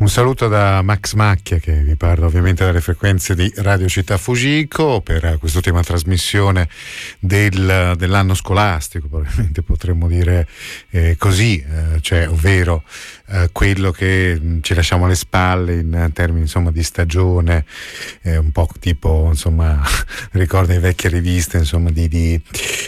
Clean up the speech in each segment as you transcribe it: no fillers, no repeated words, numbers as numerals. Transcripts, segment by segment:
Un saluto da Max Macchia, che vi parla ovviamente dalle frequenze di Radio Città Fujiko per quest'ultima trasmissione dell'anno scolastico, probabilmente potremmo dire così, cioè ovvero quello che ci lasciamo alle spalle in termini insomma di stagione, un po' tipo insomma ricorda le vecchie riviste insomma di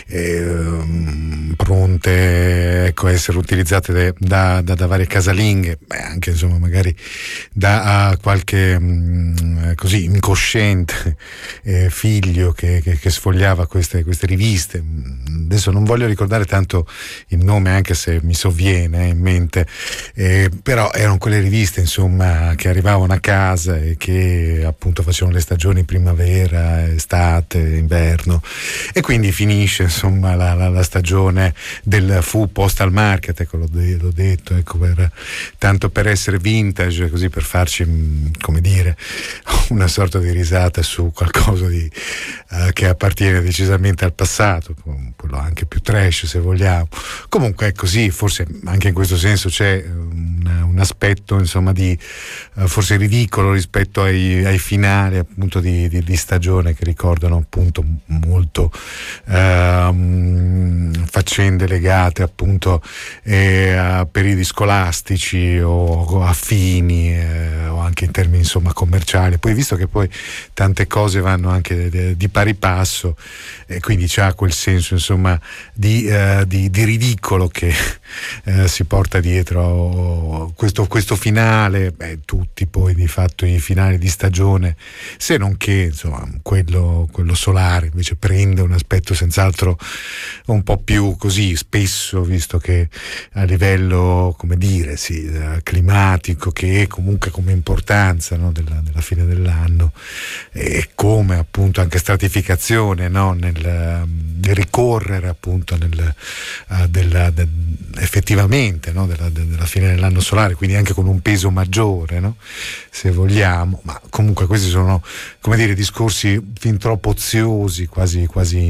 pronte ecco a essere utilizzate da varie casalinghe, anche insomma magari da qualche così incosciente figlio che sfogliava queste riviste. Adesso non voglio ricordare tanto il nome, anche se mi sovviene in mente, però erano quelle riviste insomma che arrivavano a casa e che appunto facevano le stagioni primavera, estate, inverno, e quindi finisce insomma la stagione del fu postal market, ecco l'ho detto, ecco tanto per essere vintage, così per farci come dire una sorta di risata su qualcosa che appartiene decisamente al passato, quello anche più trash se vogliamo. Comunque è così, forse anche in questo senso c'è un aspetto insomma di forse ridicolo rispetto ai finali appunto di stagione, che ricordano appunto molto faccende legate appunto a periodi scolastici o affini, o anche in termini insomma commerciali. Poi visto che poi tante cose vanno anche di pari passo, e quindi c'ha quel senso insomma di ridicolo che si porta dietro questo finale, tutti poi di fatto i finali di stagione, se non che insomma quello solare invece prende un aspetto senz'altro un po' più così spesso, visto che a livello come dire climatico, che è comunque come importanza, no, della fine dell'anno, e come appunto anche stratificazione, no, nel ricorrere appunto effettivamente, no, della fine dell'anno solare, quindi anche con un peso maggiore, no, se vogliamo. Ma comunque questi sono come dire discorsi fin troppo oziosi, quasi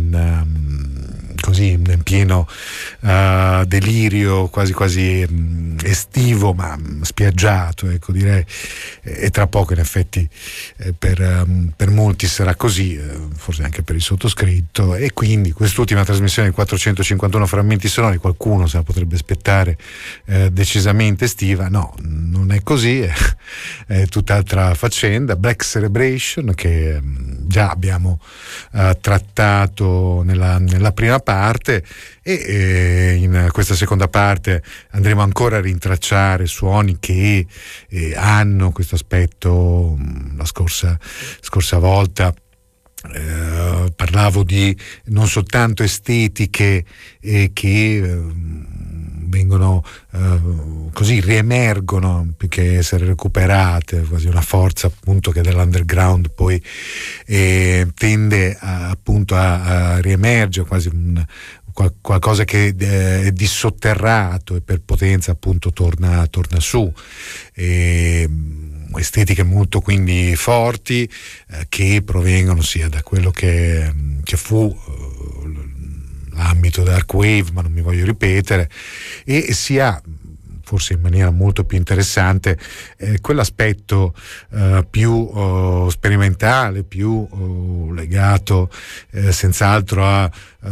così in pieno delirio quasi estivo, ma spiaggiato, ecco, direi, e tra poco in effetti per molti sarà così, forse anche per il sottoscritto, e quindi quest'ultima trasmissione di 451 frammenti sonori qualcuno se la potrebbe aspettare decisamente estiva. No, non è così, è tutt'altra faccenda. Black Celebration, che già abbiamo trattato nella prima parte, e in questa seconda parte andremo ancora a rintracciare suoni che hanno questo aspetto. La scorsa volta parlavo di non soltanto estetiche che vengono così riemergono più che essere recuperate, quasi una forza appunto che dell'underground poi tende appunto a riemergere, quasi qualcosa che è dissotterrato e per potenza appunto torna su, estetiche molto quindi forti, che provengono sia da quello che fu l'ambito dark wave, ma non mi voglio ripetere, e sia forse in maniera molto più interessante quell'aspetto più sperimentale, più legato senz'altro a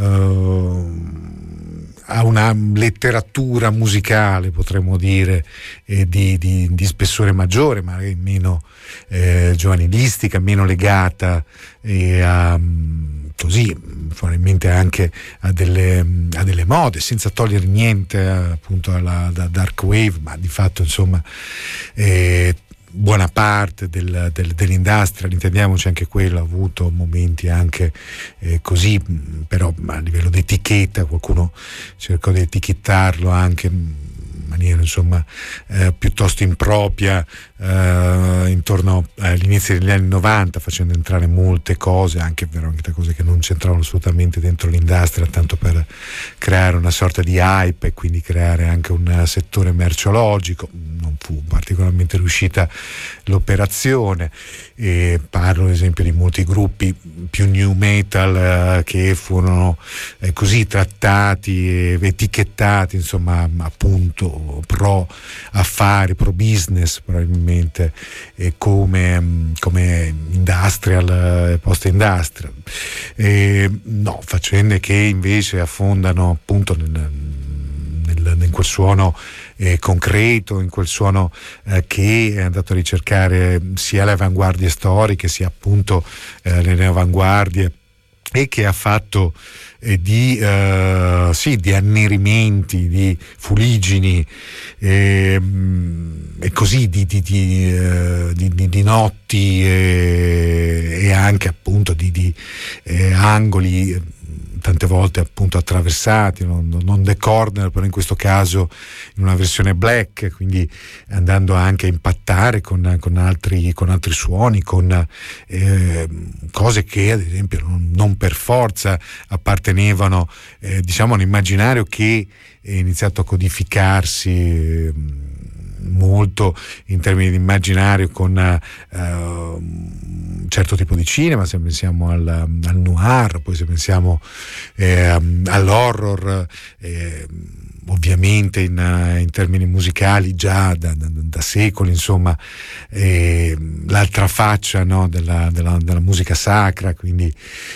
una letteratura musicale, potremmo dire, di spessore maggiore, magari meno giovanilistica, meno legata a così probabilmente anche a delle mode, senza togliere niente appunto alla dark wave, ma di fatto insomma buona parte dell'industrial, intendiamoci, anche quello ha avuto momenti anche così, però a livello di etichetta qualcuno cercò di etichettarlo anche in maniera insomma piuttosto impropria intorno agli inizi degli anni 90, facendo entrare molte cose, anche veramente cose che non c'entravano assolutamente dentro l'industria, tanto per creare una sorta di hype e quindi creare anche un settore merceologico. Non fu particolarmente riuscita l'operazione, e parlo ad esempio di molti gruppi più new metal che furono così trattati e etichettati insomma appunto pro affari, pro business, probabilmente naturalmente come industrial, post-industrial. No, faccende che invece affondano appunto in quel suono concreto, in quel suono che è andato a ricercare sia le avanguardie storiche sia appunto le neoavanguardie, e che ha fatto di annerimenti, di fuliggini e così di notti e anche appunto di angoli tante volte appunto attraversati, non The Corner, però in questo caso in una versione black, quindi andando anche a impattare con altri suoni, con cose che ad esempio non per forza appartenevano diciamo a un immaginario che è iniziato a codificarsi molto in termini di immaginario con un certo tipo di cinema, se pensiamo al noir, poi se pensiamo all'horror, ovviamente in termini musicali già da secoli, insomma, l'altra faccia, no, della musica sacra, quindi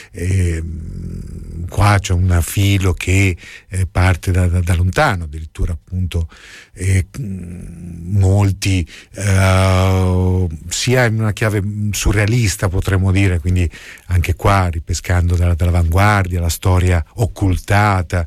qua c'è un filo che parte da lontano, addirittura appunto molti sia in una chiave surrealista, potremmo dire, quindi anche qua ripescando dall'avanguardia, la storia occultata,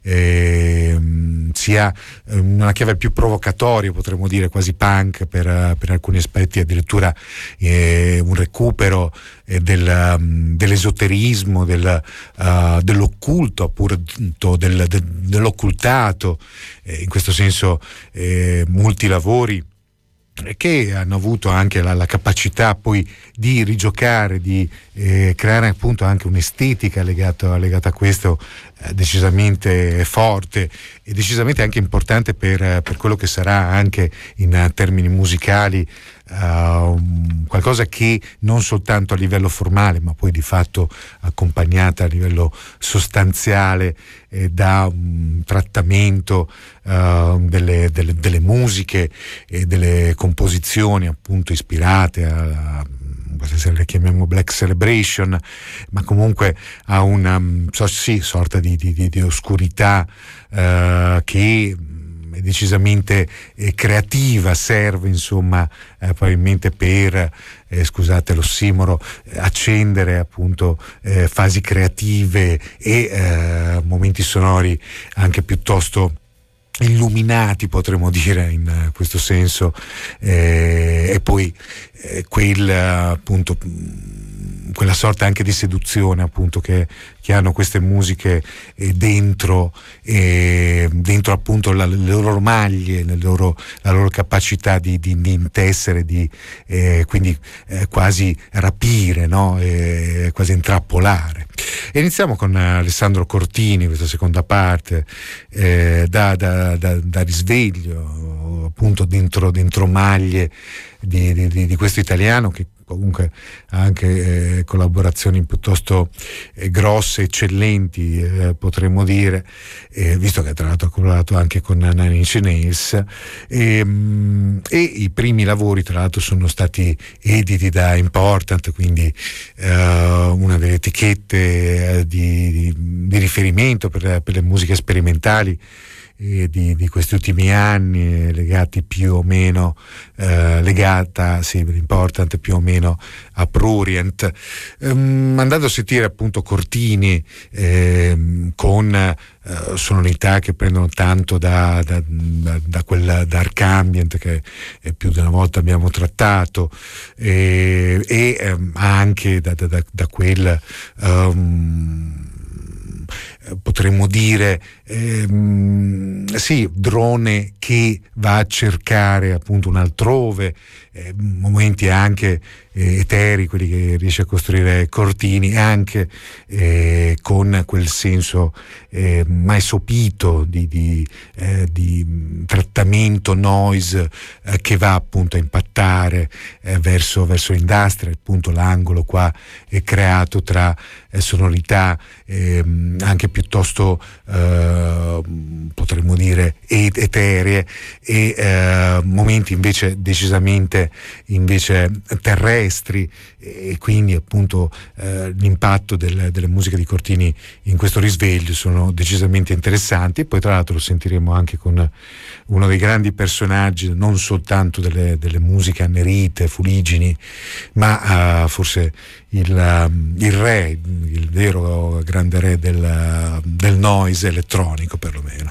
sia una chiave più provocatoria, potremmo dire quasi punk per alcuni aspetti, addirittura un recupero dell'esoterismo, dell'occulto, appunto dell'occultato, in questo senso molti lavori che hanno avuto anche la capacità poi di rigiocare, di creare appunto anche un'estetica legata a questo, decisamente forte e decisamente anche importante per quello che sarà anche in termini musicali, qualcosa che non soltanto a livello formale ma poi di fatto accompagnata a livello sostanziale da un trattamento delle musiche e delle composizioni appunto ispirate a se le chiamiamo Black Celebration, ma comunque a una sorta di oscurità che è decisamente creativa, serve insomma probabilmente per scusate l'ossimoro, accendere appunto fasi creative e momenti sonori anche piuttosto illuminati, potremmo dire in questo senso, e poi appunto quella sorta anche di seduzione appunto che hanno queste musiche dentro appunto le loro maglie, la loro capacità di intessere, quindi quasi rapire, no? Quasi intrappolare. E iniziamo con Alessandro Cortini, questa seconda parte, da risveglio appunto dentro maglie di questo italiano che comunque ha anche collaborazioni piuttosto grosse, eccellenti, potremmo dire, visto che tra l'altro ha collaborato anche con Nine Inch Nails, e i primi lavori tra l'altro sono stati editi da Important, quindi una delle etichette di riferimento per le musiche sperimentali di questi ultimi anni, legati più o meno legata, sì, Important più o meno a Prurient, andando a sentire appunto Cortini con sonorità che prendono tanto da quel dark ambient che più di una volta abbiamo trattato, e anche da quel potremmo dire sì, drone che va a cercare appunto un altrove, momenti anche eteri, quelli che riesce a costruire Cortini, anche con quel senso mai sopito di trattamento noise che va appunto a impattare verso l'industria. Appunto l'angolo qua è creato tra sonorità anche piuttosto potremmo dire eteree e momenti invece decisamente musiche invece terrestri, e quindi appunto l'impatto delle musiche di Cortini in questo risveglio sono decisamente interessanti. E poi tra l'altro lo sentiremo anche con uno dei grandi personaggi, non soltanto delle musiche annerite, fuligini, ma forse il re, il vero grande re del noise elettronico perlomeno.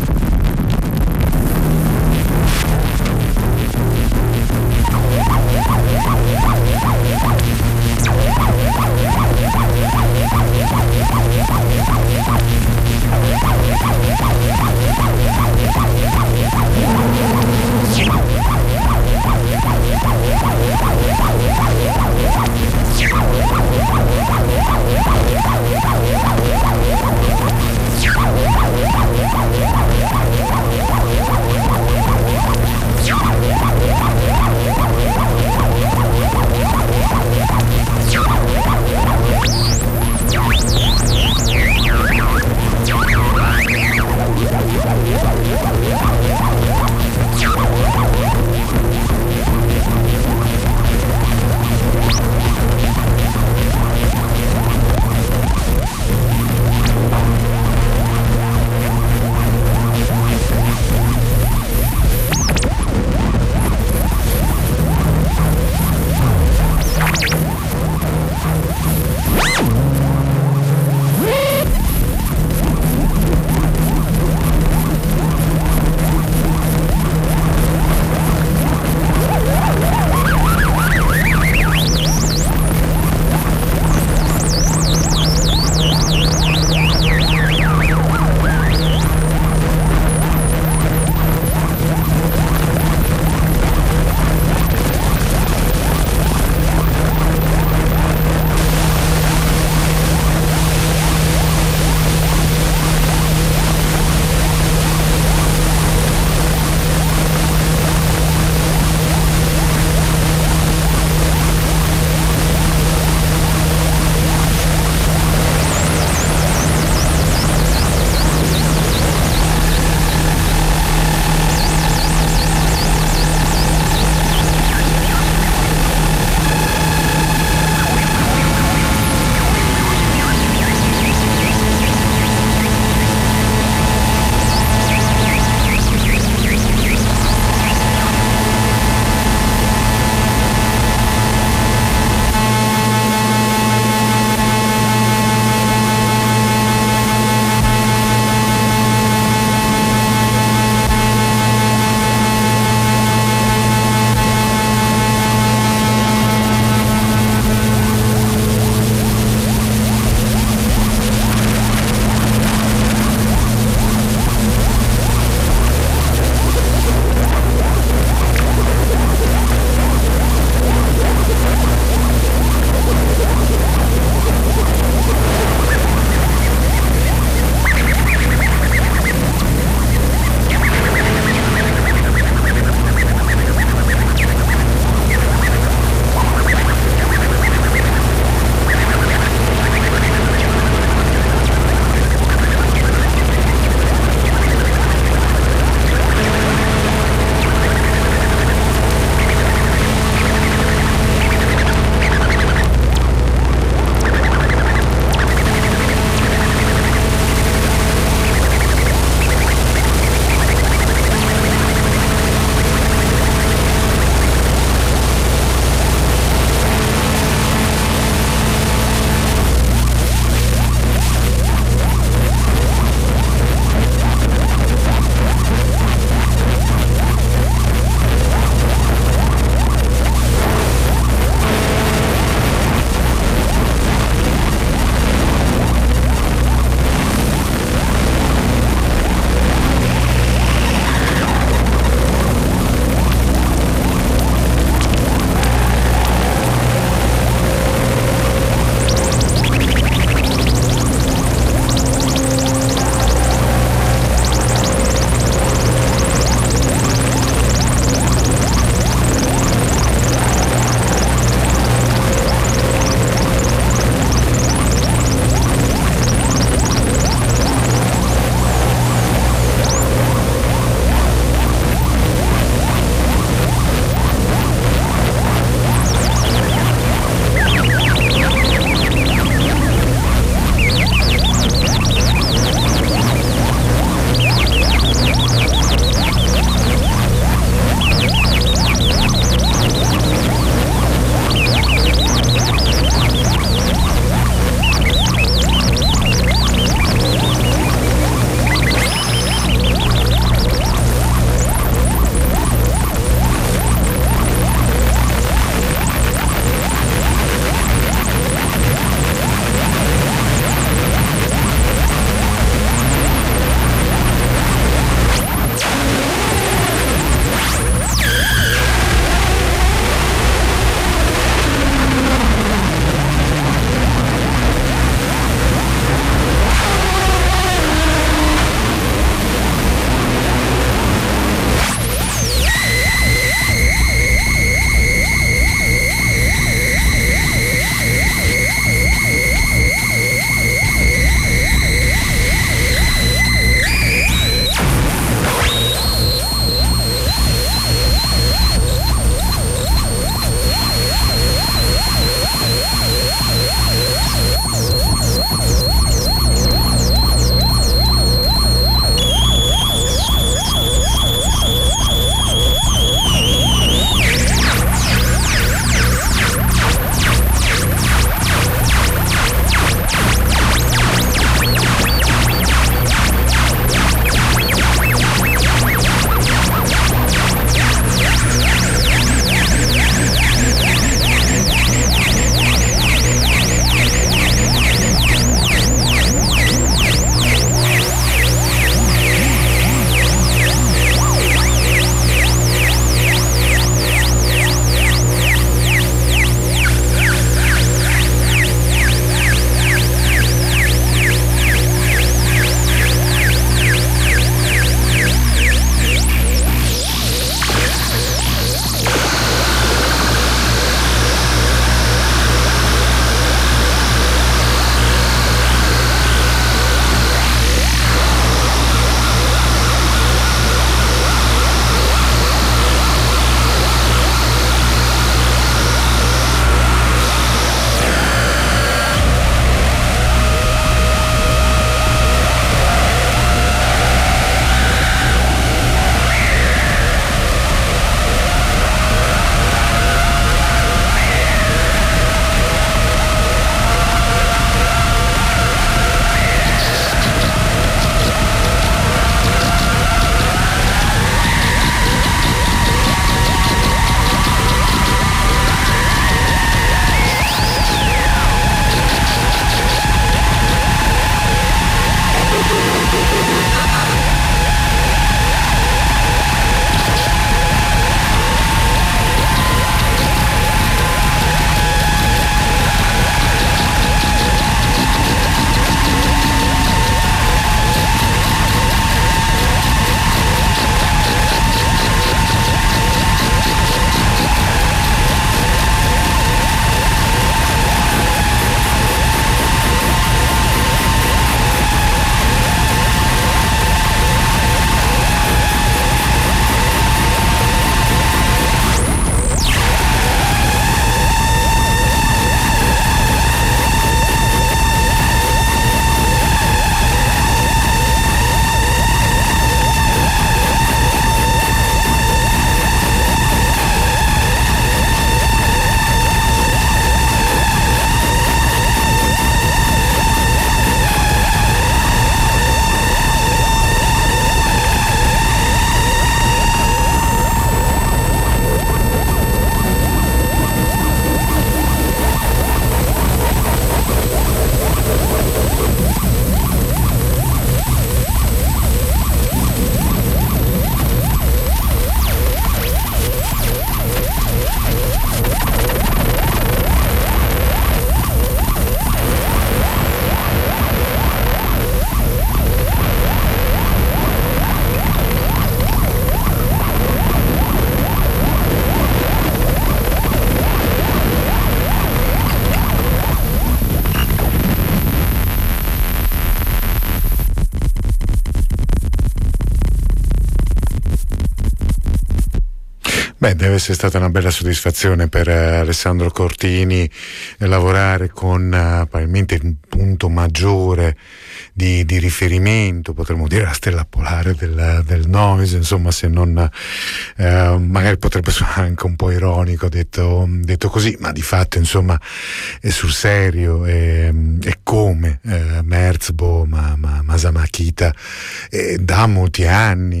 Beh, deve essere stata una bella soddisfazione per Alessandro Cortini lavorare con probabilmente un punto maggiore di riferimento, potremmo dire la stella polare del noise, insomma, se non magari potrebbe suonare anche un po' ironico detto così, ma di fatto insomma è sul serio, è come Merzbow, Masama Akita da molti anni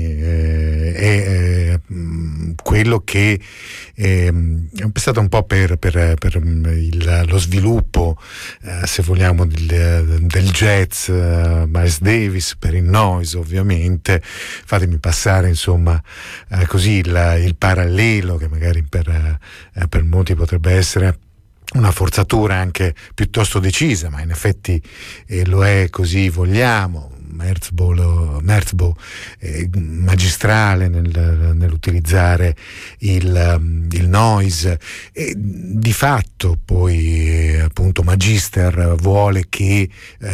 è quello che è stato un po' per lo sviluppo, se vogliamo, del jazz, Miles Davis, per il noise ovviamente. Fatemi passare insomma così il parallelo, che magari per molti potrebbe essere una forzatura anche piuttosto decisa, ma in effetti lo è, così vogliamo. Merzbow magistrale nell'utilizzare il noise, e di fatto poi appunto Magister vuole che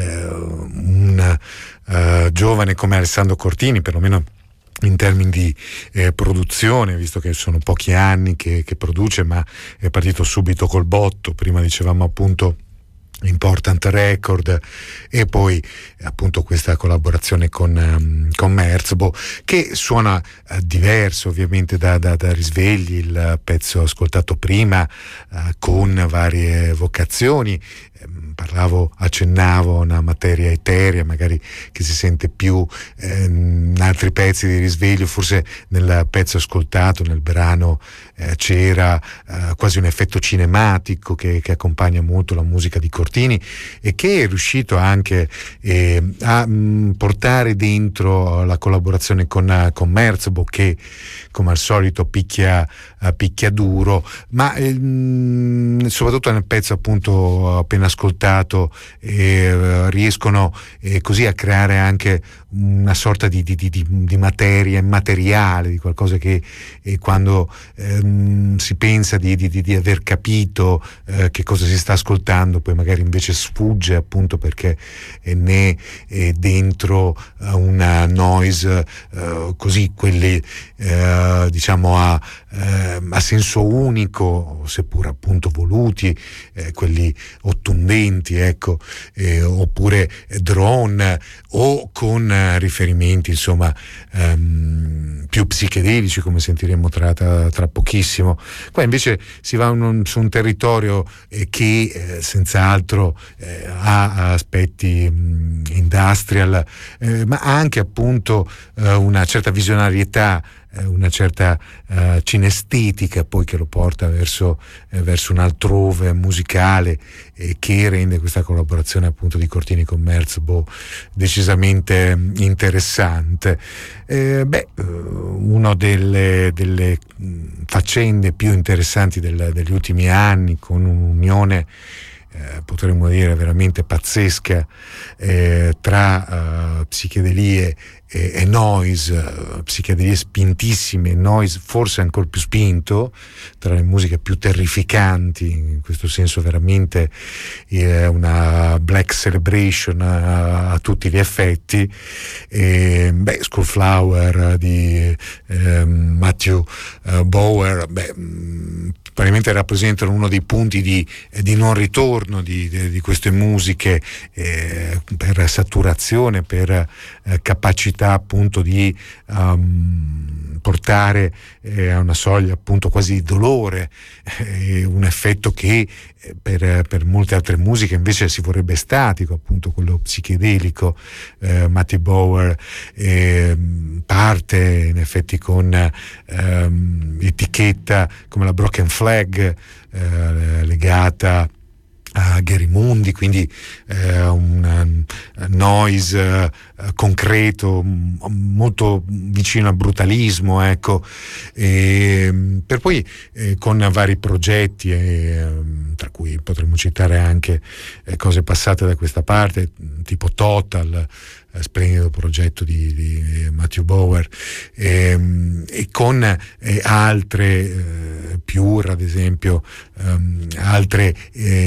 un giovane come Alessandro Cortini, perlomeno in termini di produzione, visto che sono pochi anni che produce, ma è partito subito col botto. Prima dicevamo appunto Important Record e poi appunto questa collaborazione con Merzbow, che suona diverso ovviamente da Risvegli, il pezzo ascoltato prima, con varie vocazioni. Accennavo a una materia eterea, magari che si sente più in altri pezzi di Risveglio. Forse nel pezzo ascoltato, nel brano, c'era quasi un effetto cinematico che accompagna molto la musica di Cortini, e che è riuscito anche a portare dentro la collaborazione con Merzbow, che come al solito picchia duro, ma soprattutto nel pezzo appunto appena ascoltato riescono così a creare anche una sorta di materia immateriale, di qualcosa che quando si pensa di aver capito che cosa si sta ascoltando, poi magari invece sfugge, appunto perché ne è dentro una noise così, quelli diciamo a senso unico, seppur appunto voluti, quelli ottundenti, ecco, oppure drone, o con riferimenti insomma più psichedelici, come sentiremo tra pochissimo. Qua invece si va su un territorio che senz'altro ha aspetti industrial, ma ha anche appunto una certa visionarietà, una certa cinestetica poi, che lo porta verso un altrove musicale, che rende questa collaborazione appunto di Cortini con Merzbow decisamente interessante. Una delle faccende più interessanti degli ultimi anni, con un'unione potremmo dire veramente pazzesca tra psichedelie e noise, psichedelie spintissime e noise forse ancora più spinto, tra le musiche più terrificanti, in questo senso veramente una black celebration a tutti gli effetti. Skullflower di Matthew Bower probabilmente rappresentano uno dei punti di non ritorno di queste musiche, per saturazione, per capacità appunto di portare a una soglia appunto quasi di dolore, un effetto che per molte altre musiche invece si vorrebbe statico, appunto quello psichedelico. Matthew Bower parte in effetti con etichetta come la Broken Flag, legata a Gary Mundi, quindi un noise concreto, molto vicino al brutalismo, ecco, per poi con vari progetti, tra cui potremmo citare anche cose passate da questa parte, tipo Total, splendido progetto di Matthew Bower, e con altre Pure, ad esempio, altri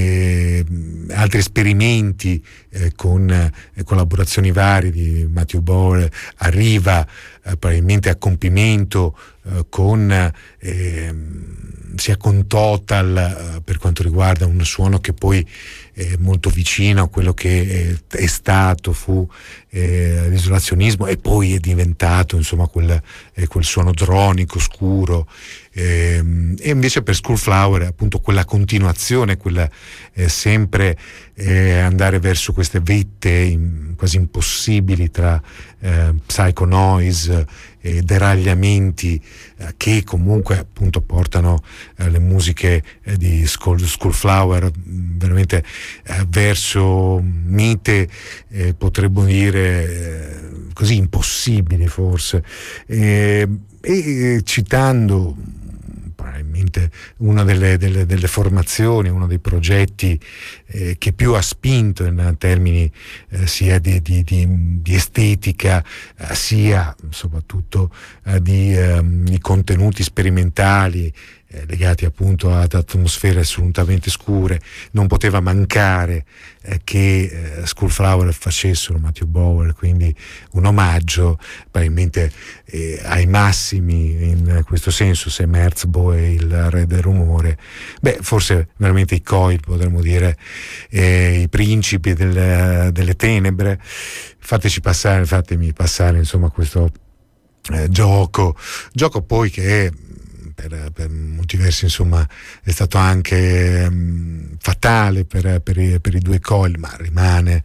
esperimenti con collaborazioni varie di Matthew Bower. Arriva probabilmente a compimento sia con Total, per quanto riguarda un suono che poi è molto vicino a quello che fu l'isolazionismo, e poi è diventato insomma quel suono dronico scuro, e invece per Skullflower appunto quella continuazione, quella sempre andare verso queste vette quasi impossibili tra psycho noise e deragliamenti che comunque appunto portano le musiche di Skullflower veramente verso mite, potremmo dire così impossibili forse, e citando probabilmente una delle formazioni, uno dei progetti che più ha spinto in termini sia di estetica, sia soprattutto di contenuti sperimentali legati appunto ad atmosfere assolutamente scure. Non poteva mancare che Skullflower facessero Matthew Bower, quindi un omaggio probabilmente ai massimi in questo senso. Se Merzbow e il Re del Rumore, forse veramente i Coil, potremmo dire i principi delle tenebre. Fatemi passare insomma questo gioco poi che per molti versi insomma è stato anche fatale per i due Coil, ma rimane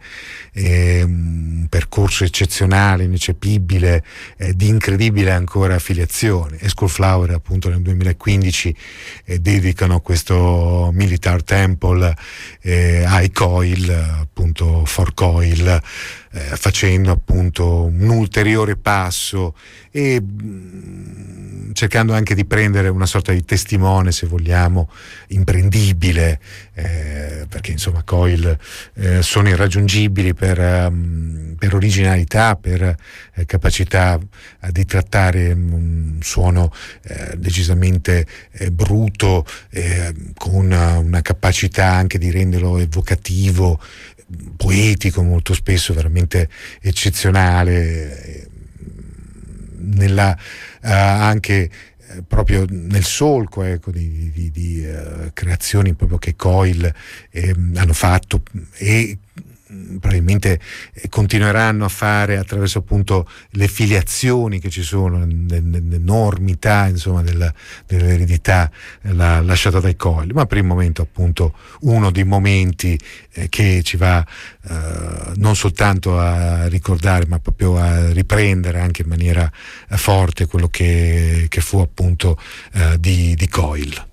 un percorso eccezionale, ineccepibile, di incredibile ancora affiliazione. E Skullflower appunto nel 2015 dedicano questo Militar Temple ai Coil, appunto for Coil, facendo appunto un ulteriore passo e cercando anche di prendere una sorta di testimone, se vogliamo, imprendibile, perché insomma Coil sono irraggiungibili per originalità, per capacità di trattare un suono decisamente bruto, con una capacità anche di renderlo evocativo, poetico, molto spesso veramente eccezionale, anche proprio nel solco di creazioni proprio che Coil hanno fatto e probabilmente continueranno a fare attraverso appunto le filiazioni che ci sono, l'enormità insomma dell'eredità lasciata dai Coil. Ma per il momento appunto uno dei momenti che ci va non soltanto a ricordare, ma proprio a riprendere anche in maniera forte quello che fu appunto di Coil.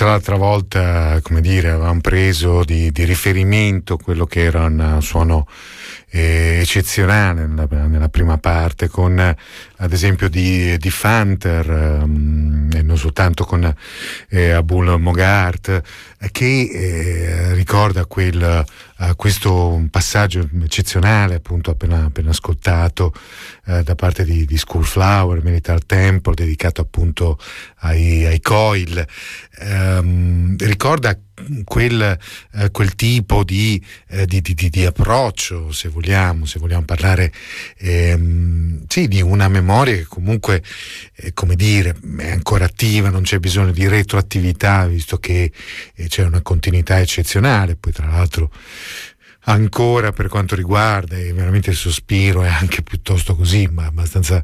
se l'altra volta, come dire, avevamo preso di riferimento quello che era un suono eccezionale nella prima parte, con ad esempio di Fanter, e non soltanto con Abul Mogart, che ricorda questo passaggio eccezionale, appunto appena ascoltato, da parte di Skullflower, Militar Temple, dedicato appunto ai Coil. Ricorda quel tipo di approccio, se vogliamo parlare di una memoria che comunque come dire è ancora attiva, non c'è bisogno di retroattività, visto che c'è una continuità eccezionale. Poi tra l'altro ancora per quanto riguarda veramente il sospiro è anche piuttosto così, ma abbastanza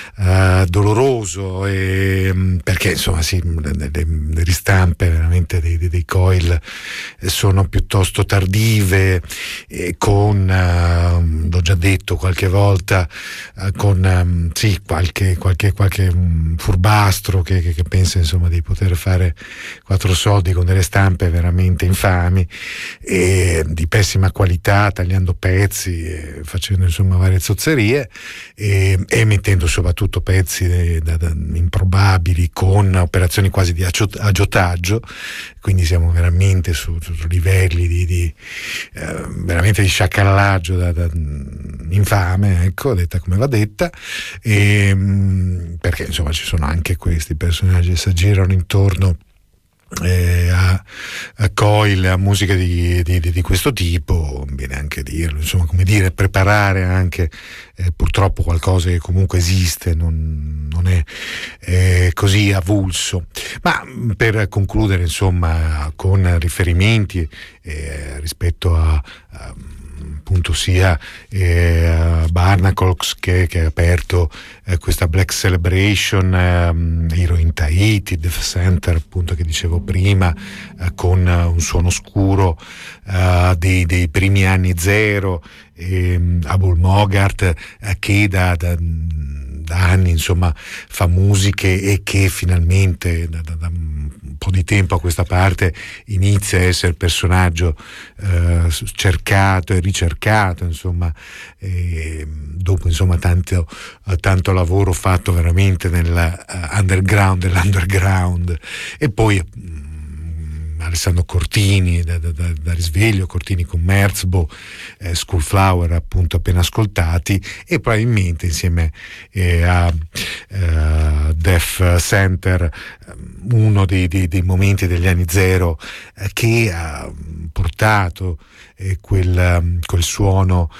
doloroso, perché insomma le ristampe veramente dei Coil sono piuttosto tardive, con l'ho già detto qualche volta, con qualche furbastro che pensa insomma di poter fare 4 soldi con delle stampe veramente infami e di pessima qualità, tagliando pezzi, facendo insomma varie zozzerie, e mettendo soprattutto pezzi improbabili, con operazioni quasi di aggiotaggio. Quindi siamo veramente su livelli veramente di sciacallaggio infame, ecco, detta come va detta, perché insomma ci sono anche questi personaggi che si aggirano intorno a Coil, a musica di questo tipo, viene anche dirlo, insomma, come dire, preparare anche purtroppo qualcosa che comunque esiste, non è così avulso. Ma per concludere, insomma, con riferimenti rispetto a appunto sia Barnacles che ha aperto questa Black Celebration, Hero in Tahiti, Death Center, appunto, che dicevo prima, con un suono scuro dei primi anni zero, Abul Mogart, che da anni insomma fa musiche e che finalmente da un po' di tempo a questa parte inizia a essere personaggio cercato e ricercato, insomma, dopo insomma tanto lavoro fatto veramente nell'underground dell'underground. E poi Alessandro Cortini da Risveglio, Cortini con Merzbow, Skullflower appunto appena ascoltati, e probabilmente insieme a Death Center uno dei momenti degli anni zero che ha portato quel suono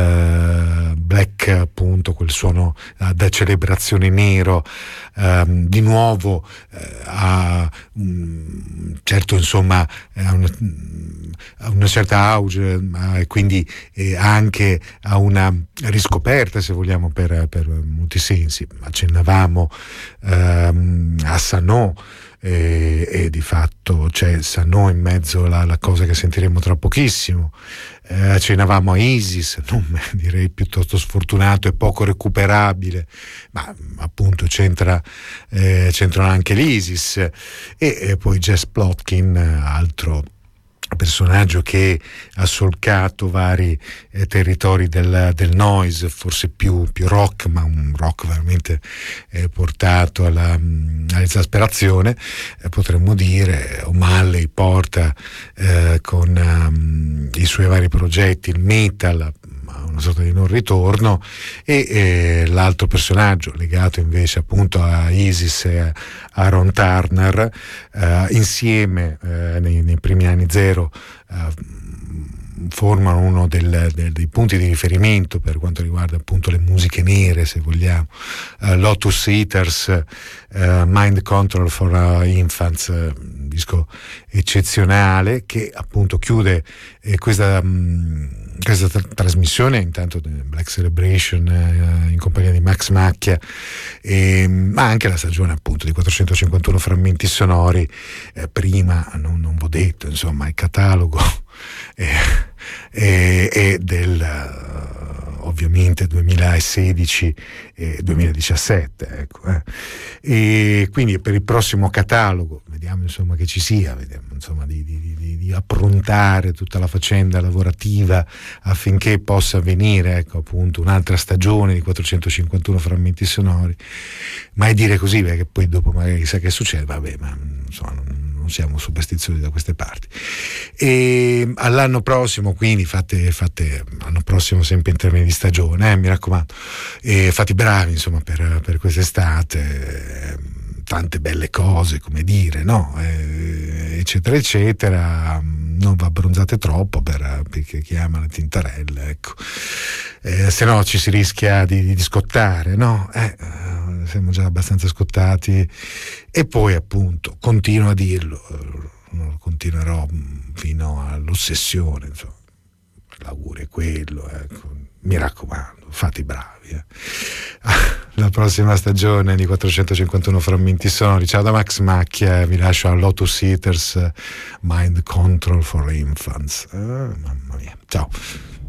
black, appunto, quel suono da celebrazione nero, di nuovo certo insomma a una certa auge, e quindi anche a una riscoperta, se vogliamo, per molti sensi. Accennavamo a Sanò, e di fatto c'è Sanò in mezzo alla cosa che sentiremo tra pochissimo. Accennavamo a Isis, nome direi piuttosto sfortunato e poco recuperabile, ma appunto c'entrano anche l'Isis, e poi Jess Plotkin, altro personaggio che ha solcato vari territori del noise, forse più rock, ma un rock veramente portato all'esasperazione, potremmo dire. O'Malley porta con i suoi vari progetti il metal a una sorta di non ritorno, e l'altro personaggio legato invece appunto a Isis e a Ron Turner, insieme nei primi anni zero formano uno dei punti di riferimento per quanto riguarda appunto le musiche nere, se vogliamo. Lotus Eaters, Mind Control for Infants, un disco eccezionale che appunto chiude questa trasmissione, intanto Black Celebration in compagnia di Max Macchia, ma anche la stagione appunto di 451 frammenti sonori. Prima non v'ho detto, insomma, il catalogo e del ovviamente 2016 e 2017, ecco, e quindi per il prossimo catalogo vediamo insomma che ci sia, vediamo insomma di approntare tutta la faccenda lavorativa affinché possa avvenire, ecco, appunto un'altra stagione di 451 frammenti sonori, ma è dire così perché poi dopo magari chissà che succede, vabbè, ma insomma non siamo superstiziosi da queste parti. E all'anno prossimo, quindi fate l'anno prossimo sempre in termini di stagione, mi raccomando, e fate bravi insomma per quest'estate, tante belle cose, come dire, no? Eccetera eccetera, non va abbronzate troppo perché chi ama le tintarelle, ecco, se no ci si rischia di scottare, no? Siamo già abbastanza scottati, e poi appunto continuo a dirlo, continuerò fino all'ossessione, insomma, l'augurio è quello, ecco, mi raccomando, fate i bravi. La prossima stagione di 451 frammenti sonori. Ciao da Max Macchia, vi lascio a Lotus Eaters, Mind Control for Infants. Mamma mia, ciao.